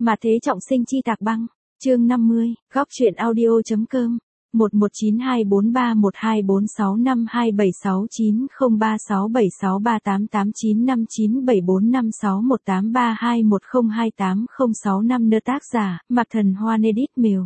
Mà thế trọng sinh chi tạc băng. Chương 50, góc truyện audio.com. 11924312465276903889597456183210280665 nơ tác giả, Mạc Thần Hoan edit mail.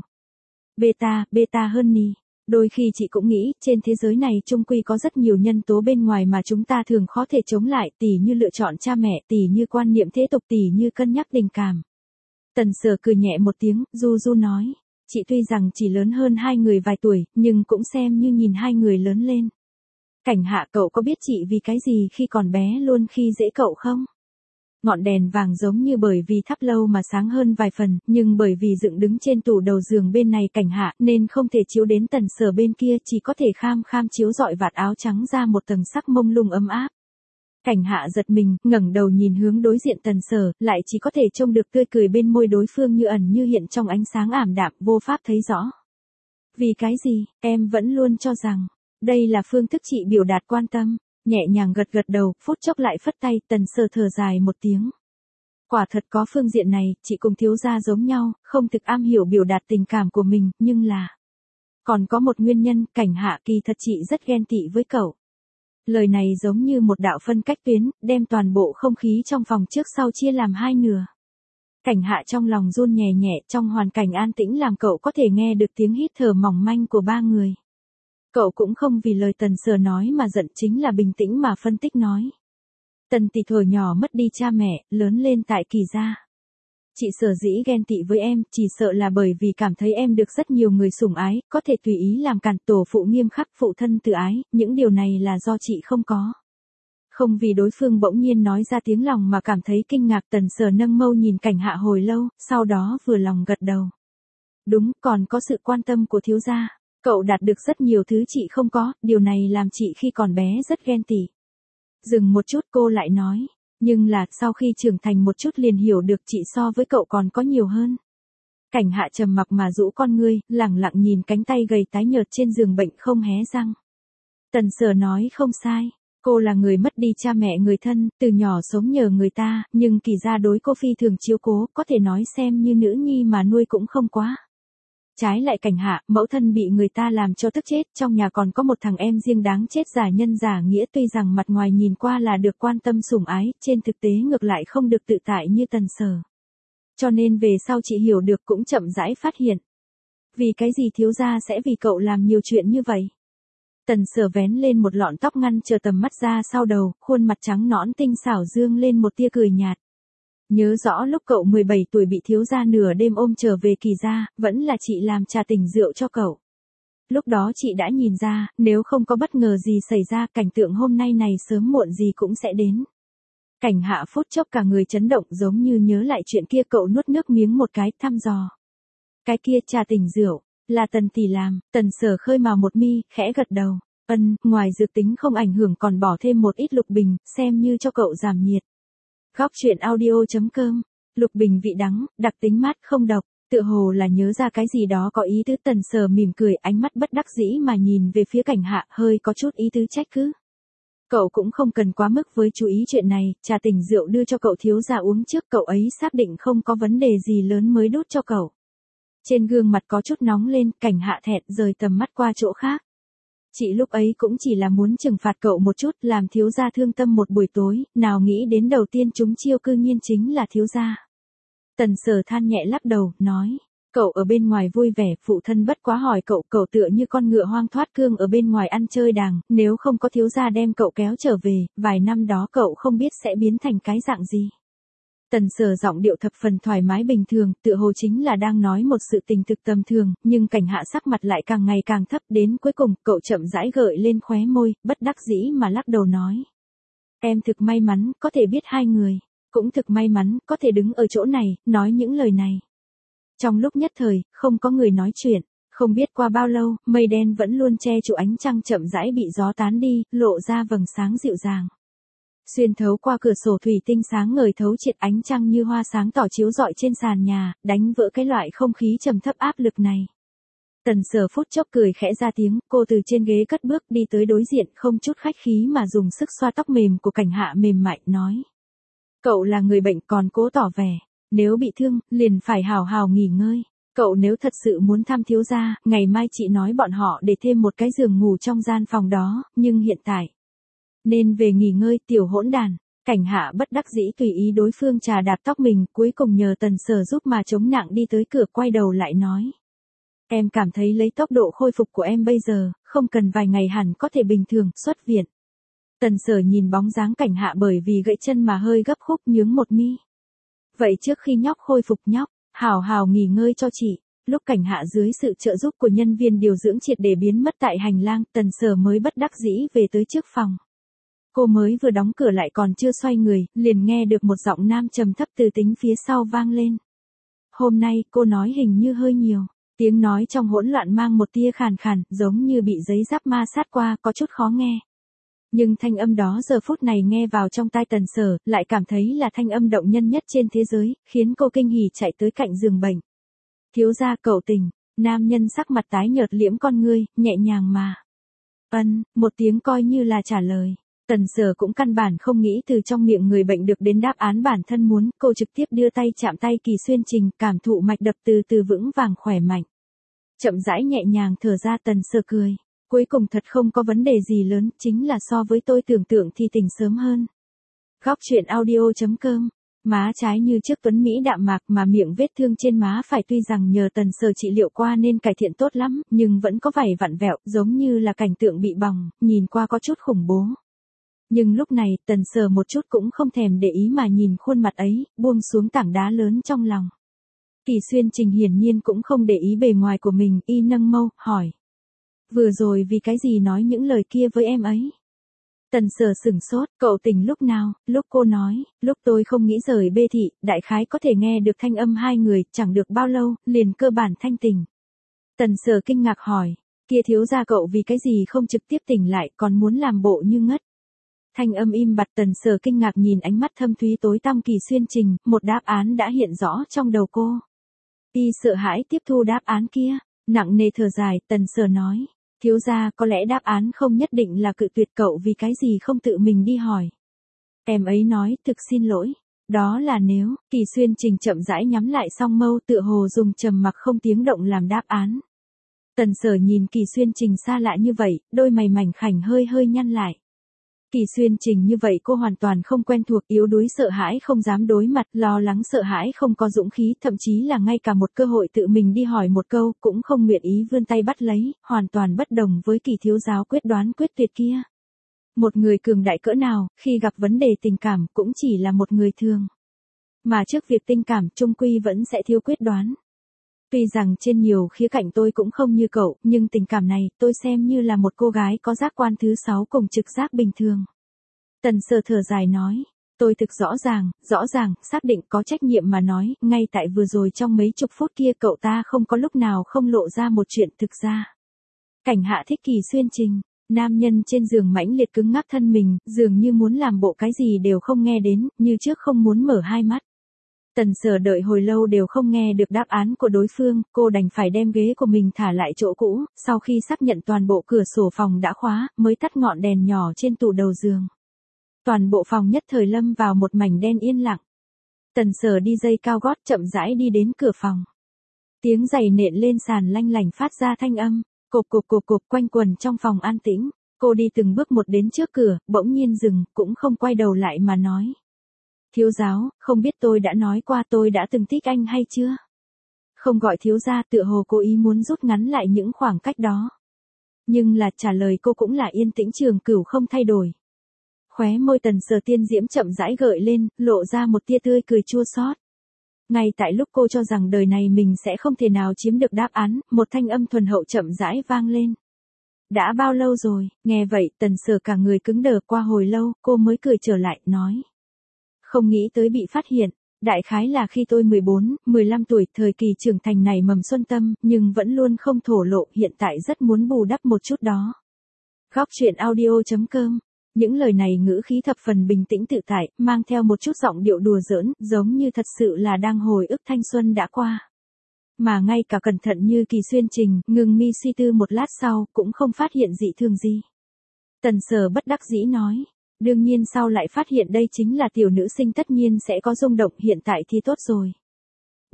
Beta Honey. Đôi khi chị cũng nghĩ, trên thế giới này chung quy có rất nhiều nhân tố bên ngoài mà chúng ta thường khó thể chống lại, tỉ như lựa chọn cha mẹ, tỉ như quan niệm thế tục, tỉ như cân nhắc tình cảm. Tần Sở cười nhẹ một tiếng, du nói. Chị tuy rằng chỉ lớn hơn hai người vài tuổi, nhưng cũng xem như nhìn hai người lớn lên. Cảnh Hạ, cậu có biết chị vì cái gì khi còn bé luôn khi dễ cậu không? Ngọn đèn vàng giống như bởi vì thắp lâu mà sáng hơn vài phần, nhưng bởi vì dựng đứng trên tủ đầu giường bên này Cảnh Hạ nên không thể chiếu đến Tần Sở bên kia, chỉ có thể kham chiếu dọi vạt áo trắng ra một tầng sắc mông lung ấm áp. Cảnh Hạ giật mình, ngẩng đầu nhìn hướng đối diện Tần Sở, lại chỉ có thể trông được tươi cười bên môi đối phương như ẩn như hiện trong ánh sáng ảm đạm, vô pháp thấy rõ. Vì cái gì, em vẫn luôn cho rằng, đây là phương thức chị biểu đạt quan tâm. Nhẹ nhàng gật đầu, phút chốc lại phất tay, Tần Sở thở dài một tiếng. Quả thật có phương diện này, chị cùng thiếu gia giống nhau, không thực am hiểu biểu đạt tình cảm của mình, nhưng là... Còn có một nguyên nhân, Cảnh Hạ, kỳ thật chị rất ghen tị với cậu. Lời này giống như một đạo phân cách tuyến, đem toàn bộ không khí trong phòng trước sau chia làm hai nửa. Cảnh Hạ trong lòng run nhẹ nhẹ, trong hoàn cảnh an tĩnh làm cậu có thể nghe được tiếng hít thở mỏng manh của ba người. Cậu cũng không vì lời Tần Sở nói mà giận, chính là bình tĩnh mà phân tích nói. Tần tỷ thuở nhỏ mất đi cha mẹ, lớn lên tại Kỳ gia. Chị sở dĩ ghen tị với em, chỉ sợ là bởi vì cảm thấy em được rất nhiều người sủng ái, có thể tùy ý làm càn, tổ phụ nghiêm khắc, phụ thân tự ái, những điều này là do chị không có. Không vì đối phương bỗng nhiên nói ra tiếng lòng mà cảm thấy kinh ngạc, Tần Sở nâng mâu nhìn Cảnh Hạ hồi lâu, sau đó vừa lòng gật đầu. Đúng, còn có sự quan tâm của thiếu gia. Cậu đạt được rất nhiều thứ chị không có, điều này làm chị khi còn bé rất ghen tị. Dừng một chút cô lại nói, nhưng là sau khi trưởng thành một chút liền hiểu được chị so với cậu còn có nhiều hơn. Cảnh Hạ trầm mặc mà rũ con ngươi, lẳng lặng nhìn cánh tay gầy tái nhợt trên giường bệnh không hé răng. Tần Sở nói không sai, cô là người mất đi cha mẹ người thân, từ nhỏ sống nhờ người ta, nhưng Kỳ gia đối cô phi thường chiếu cố, có thể nói xem như nữ nhi mà nuôi cũng không quá. Trái lại Cảnh Hạ, mẫu thân bị người ta làm cho tức chết, trong nhà còn có một thằng em riêng đáng chết giả nhân giả nghĩa, tuy rằng mặt ngoài nhìn qua là được quan tâm sủng ái, trên thực tế ngược lại không được tự tại như Tần Sở. Cho nên về sau chị hiểu được cũng chậm rãi phát hiện. Vì cái gì thiếu gia sẽ vì cậu làm nhiều chuyện như vậy? Tần Sở vén lên một lọn tóc ngăn chờ tầm mắt ra sau đầu, khuôn mặt trắng nõn tinh xảo dương lên một tia cười nhạt. Nhớ rõ lúc cậu 17 tuổi bị thiếu gia nửa đêm ôm trở về Kỳ gia, vẫn là chị làm trà tỉnh rượu cho cậu. Lúc đó chị đã nhìn ra, nếu không có bất ngờ gì xảy ra, cảnh tượng hôm nay này sớm muộn gì cũng sẽ đến. Cảnh Hạ phút chốc cả người chấn động, giống như nhớ lại chuyện kia, cậu nuốt nước miếng một cái, thăm dò. Cái kia trà tỉnh rượu, là Tần tỷ làm. Tần Sở khơi mào một mi, khẽ gật đầu. Ngoài dược tính không ảnh hưởng còn bỏ thêm một ít lục bình, xem như cho cậu giảm nhiệt. Góc truyện audio.com. Lục bình vị đắng, đặc tính mát không độc, tựa hồ là nhớ ra cái gì đó có ý tứ. Tần Sở mỉm cười, ánh mắt bất đắc dĩ mà nhìn về phía Cảnh Hạ, hơi có chút ý tứ trách cứ. Cậu cũng không cần quá mức với chú ý chuyện này, trà tỉnh rượu đưa cho cậu thiếu gia uống trước, cậu ấy xác định không có vấn đề gì lớn mới đút cho cậu. Trên gương mặt có chút nóng lên, Cảnh Hạ thẹn rời tầm mắt qua chỗ khác. Chị lúc ấy cũng chỉ là muốn trừng phạt cậu một chút, làm thiếu gia thương tâm một buổi tối, nào nghĩ đến đầu tiên chúng chiêu cư nhiên chính là thiếu gia. Tần Sở than nhẹ lắc đầu, nói, cậu ở bên ngoài vui vẻ, phụ thân bất quá hỏi cậu, cậu tựa như con ngựa hoang thoát cương ở bên ngoài ăn chơi đàng, nếu không có thiếu gia đem cậu kéo trở về, vài năm đó cậu không biết sẽ biến thành cái dạng gì. Tần Sở giọng điệu thập phần thoải mái bình thường, tựa hồ chính là đang nói một sự tình thực tầm thường, nhưng Cảnh Hạ sắc mặt lại càng ngày càng thấp, đến cuối cùng, cậu chậm rãi gợi lên khóe môi, bất đắc dĩ mà lắc đầu nói. Em thực may mắn, có thể biết hai người, cũng thực may mắn, có thể đứng ở chỗ này, nói những lời này. Trong lúc nhất thời, không có người nói chuyện, không biết qua bao lâu, mây đen vẫn luôn che trụ ánh trăng chậm rãi bị gió tán đi, lộ ra vầng sáng dịu dàng. Xuyên thấu qua cửa sổ thủy tinh sáng ngời thấu triệt, ánh trăng như hoa sáng tỏ chiếu rọi trên sàn nhà, đánh vỡ cái loại không khí trầm thấp áp lực này. Tần Sở phút chốc cười khẽ ra tiếng, cô từ trên ghế cất bước đi tới đối diện, không chút khách khí mà dùng sức xoa tóc mềm của Cảnh Hạ mềm mại, nói. Cậu là người bệnh còn cố tỏ vẻ, Nếu bị thương, liền phải hào hào nghỉ ngơi. Cậu nếu thật sự muốn thăm thiếu gia, ngày mai chị nói bọn họ để thêm một cái giường ngủ trong gian phòng đó, nhưng hiện tại nên về nghỉ ngơi, tiểu hỗn đàn. Cảnh Hạ bất đắc dĩ tùy ý đối phương chà đạp tóc mình, cuối cùng nhờ Tần Sở giúp mà chống nặng đi tới cửa, quay đầu lại nói. Em cảm thấy lấy tốc độ khôi phục của em bây giờ, không cần vài ngày hẳn có thể bình thường, xuất viện. Tần Sở nhìn bóng dáng Cảnh Hạ bởi vì gãy chân mà hơi gấp khúc, nhướng một mi. Vậy trước khi nhóc khôi phục nhóc, hào hào nghỉ ngơi cho chị. Lúc Cảnh Hạ dưới sự trợ giúp của nhân viên điều dưỡng triệt để biến mất tại hành lang, Tần Sở mới bất đắc dĩ về tới trước phòng. Cô mới vừa đóng cửa lại còn chưa xoay người, liền nghe được một giọng nam trầm thấp từ tính phía sau vang lên. Hôm nay cô nói hình như hơi nhiều. Tiếng nói trong hỗn loạn mang một tia khàn khàn, giống như bị giấy giáp ma sát qua, có chút khó nghe. Nhưng thanh âm đó giờ phút này nghe vào trong tai Tần Sở, lại cảm thấy là thanh âm động nhân nhất trên thế giới, khiến cô kinh hỉ chạy tới cạnh giường bệnh. Thiếu gia cậu tỉnh, nam nhân sắc mặt tái nhợt liễm con ngươi, nhẹ nhàng mà. Một tiếng coi như là trả lời. Tần Sở cũng căn bản không nghĩ từ trong miệng người bệnh được đến đáp án bản thân muốn, cô trực tiếp đưa tay chạm tay Kỳ Xuyên Trình, cảm thụ mạch đập từ từ vững vàng khỏe mạnh. Chậm rãi nhẹ nhàng thở ra, Tần Sở cười. Cuối cùng thật không có vấn đề gì lớn, chính là so với tôi tưởng tượng thì tỉnh sớm hơn. Góc truyện audio.com. Má trái như trước tuấn Mỹ đạm mạc mà miệng vết thương trên má phải tuy rằng nhờ Tần Sở trị liệu qua nên cải thiện tốt lắm, nhưng vẫn có vảy vặn vẹo, giống như là cảnh tượng bị bỏng, nhìn qua có chút khủng bố. Nhưng lúc này, Tần Sở một chút cũng không thèm để ý mà nhìn khuôn mặt ấy, buông xuống tảng đá lớn trong lòng. Kỳ Xuyên Trình hiển nhiên cũng không để ý bề ngoài của mình, y nâng mâu, hỏi. Vừa rồi vì cái gì nói những lời kia với em ấy? Tần Sở sửng sốt, cậu tỉnh lúc nào? Lúc cô nói, lúc tôi không nghĩ rời bê thị, đại khái có thể nghe được thanh âm hai người, chẳng được bao lâu, liền cơ bản thanh tỉnh. Tần Sở kinh ngạc hỏi, kia thiếu gia cậu vì cái gì không trực tiếp tỉnh lại, còn muốn làm bộ như ngất? Thanh âm im bặt. Tần Sở kinh ngạc nhìn ánh mắt thâm thúy tối tăm Kỳ Xuyên Trình, một đáp án đã hiện rõ trong đầu cô. Y sợ hãi tiếp thu đáp án kia, nặng nề thở dài, Tần Sở nói, thiếu gia có lẽ đáp án không nhất định là cự tuyệt cậu vì cái gì không tự mình đi hỏi. Em ấy nói, thực xin lỗi, đó là nếu. Kỳ Xuyên Trình chậm rãi nhắm lại song mâu, tựa hồ dùng trầm mặc không tiếng động làm đáp án. Tần Sở nhìn Kỳ Xuyên Trình xa lạ như vậy, đôi mày mảnh khảnh hơi hơi nhăn lại. Kỳ Xuyên Trình như vậy cô hoàn toàn không quen thuộc, yếu đuối sợ hãi không dám đối mặt, lo lắng sợ hãi không có dũng khí, thậm chí là ngay cả một cơ hội tự mình đi hỏi một câu, cũng không nguyện ý vươn tay bắt lấy, hoàn toàn bất đồng với Kỳ thiếu giáo quyết đoán quyết tuyệt kia. Một người cường đại cỡ nào, khi gặp vấn đề tình cảm, cũng chỉ là một người thường. Mà trước việc tình cảm, chung quy vẫn sẽ thiếu quyết đoán. Tuy rằng trên nhiều khía cạnh tôi cũng không như cậu, nhưng tình cảm này, tôi xem như là một cô gái có giác quan thứ 6 cùng trực giác bình thường. Tần Sở thở dài nói, tôi thực rõ ràng, xác định có trách nhiệm mà nói, ngay tại vừa rồi trong mấy chục phút kia cậu ta không có lúc nào không lộ ra một chuyện thực ra. Cảnh Hạ thích Kỳ Xuyên Trình, nam nhân trên giường mãnh liệt cứng ngắc thân mình, dường như muốn làm bộ cái gì đều không nghe đến, như trước không muốn mở hai mắt. Tần Sở đợi hồi lâu đều không nghe được đáp án của đối phương, cô đành phải đem ghế của mình thả lại chỗ cũ, sau khi xác nhận toàn bộ cửa sổ phòng đã khóa, mới tắt ngọn đèn nhỏ trên tủ đầu giường. Toàn bộ phòng nhất thời lâm vào một mảnh đen yên lặng. Tần Sở đi giày cao gót chậm rãi đi đến cửa phòng. Tiếng giày nện lên sàn lanh lảnh phát ra thanh âm, cộp quanh quần trong phòng an tĩnh. Cô đi từng bước một đến trước cửa, bỗng nhiên dừng, cũng không quay đầu lại mà nói. Thiếu giáo, không biết tôi đã nói qua tôi đã từng thích anh hay chưa? Không gọi thiếu gia, tựa hồ cố ý muốn rút ngắn lại những khoảng cách đó. Nhưng là trả lời cô cũng là yên tĩnh trường cửu không thay đổi. Khóe môi Tần Sở tiên diễm chậm rãi gợi lên, lộ ra một tia tươi cười chua xót. Ngay tại lúc cô cho rằng đời này mình sẽ không thể nào chiếm được đáp án, một thanh âm thuần hậu chậm rãi vang lên. Đã bao lâu rồi? Nghe vậy, Tần Sở cả người cứng đờ, qua hồi lâu, cô mới cười trở lại, nói. Không nghĩ tới bị phát hiện, đại khái là khi tôi 14, 15 tuổi, thời kỳ trưởng thành này mầm xuân tâm, nhưng vẫn luôn không thổ lộ, hiện tại rất muốn bù đắp một chút đó. Góc truyện audio.com. Những lời này ngữ khí thập phần bình tĩnh tự tại, mang theo một chút giọng điệu đùa giỡn, giống như thật sự là đang hồi ức thanh xuân đã qua. Mà ngay cả cẩn thận như Kỳ Xuyên Trình, ngừng mi suy tư một lát sau, cũng không phát hiện dị thường gì. Tần Sở bất đắc dĩ nói. Đương nhiên sau lại phát hiện đây chính là tiểu nữ sinh tất nhiên sẽ có rung động, hiện tại thì tốt rồi.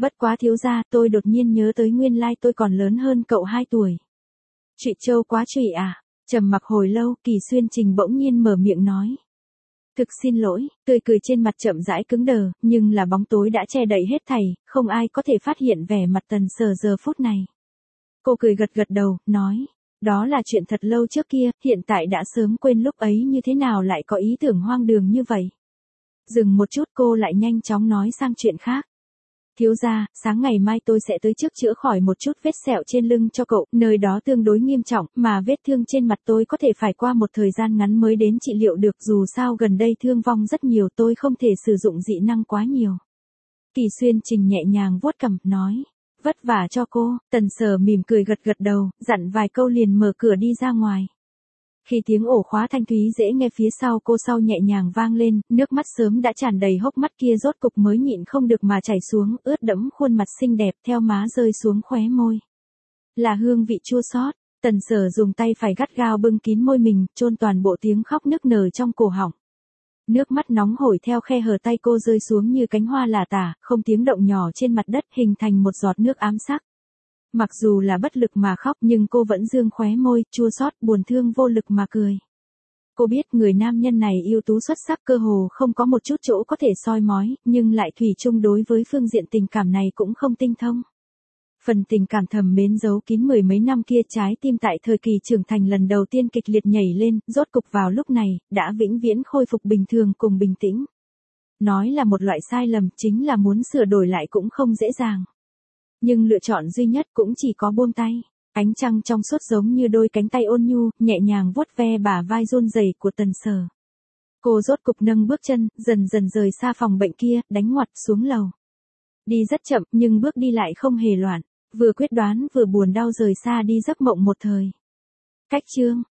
Bất quá thiếu gia, tôi đột nhiên nhớ tới nguyên lai tôi còn lớn hơn cậu 2 tuổi. Trụy Châu quá trụy à? Trầm mặc hồi lâu, Kỳ Xuyên Trình bỗng nhiên mở miệng nói. Thực xin lỗi, tươi cười trên mặt chậm rãi cứng đờ, nhưng là bóng tối đã che đậy hết thảy, không ai có thể phát hiện vẻ mặt Tần Sở giờ phút này. Cô cười gật gật đầu, nói. Đó là chuyện thật lâu trước kia, hiện tại đã sớm quên lúc ấy như thế nào lại có ý tưởng hoang đường như vậy. Dừng một chút cô lại nhanh chóng nói sang chuyện khác. Thiếu gia, sáng ngày mai tôi sẽ tới trước chữa khỏi một chút vết sẹo trên lưng cho cậu, nơi đó tương đối nghiêm trọng, mà vết thương trên mặt tôi có thể phải qua một thời gian ngắn mới đến trị liệu được, dù sao gần đây thương vong rất nhiều, tôi không thể sử dụng dị năng quá nhiều. Kỳ Xuyên Trình nhẹ nhàng vuốt cằm, nói. Vất vả cho cô. Tần Sở mỉm cười gật gật đầu, dặn vài câu liền mở cửa đi ra ngoài. Khi tiếng ổ khóa thanh thúy dễ nghe phía sau cô sau nhẹ nhàng vang lên, nước mắt sớm đã tràn đầy hốc mắt kia rốt cục mới nhịn không được mà chảy xuống, ướt đẫm khuôn mặt xinh đẹp theo má rơi xuống khóe môi. Là hương vị chua xót. Tần Sở dùng tay phải gắt gao bưng kín môi mình, chôn toàn bộ tiếng khóc nức nở trong cổ họng. Nước mắt nóng hổi theo khe hở tay cô rơi xuống như cánh hoa lả tả, không tiếng động nhỏ trên mặt đất hình thành một giọt nước ám sắc. Mặc dù là bất lực mà khóc nhưng cô vẫn dương khóe môi, chua xót, buồn thương vô lực mà cười. Cô biết người nam nhân này ưu tú xuất sắc, cơ hồ không có một chút chỗ có thể soi mói, nhưng lại thủy chung đối với phương diện tình cảm này cũng không tinh thông. Phần tình cảm thầm mến giấu kín mười mấy năm kia, trái tim tại thời kỳ trưởng thành lần đầu tiên kịch liệt nhảy lên, rốt cục vào lúc này, đã vĩnh viễn khôi phục bình thường cùng bình tĩnh. Nói là một loại sai lầm, chính là muốn sửa đổi lại cũng không dễ dàng. Nhưng lựa chọn duy nhất cũng chỉ có buông tay. Ánh trăng trong suốt giống như đôi cánh tay ôn nhu, nhẹ nhàng vuốt ve bả vai run rẩy của Tần Sở. Cô rốt cục nâng bước chân, dần dần rời xa phòng bệnh kia, đánh ngoặt xuống lầu. Đi rất chậm, nhưng bước đi lại không hề loạn. Vừa quyết đoán vừa buồn đau rời xa đi giấc mộng một thời. Cách chương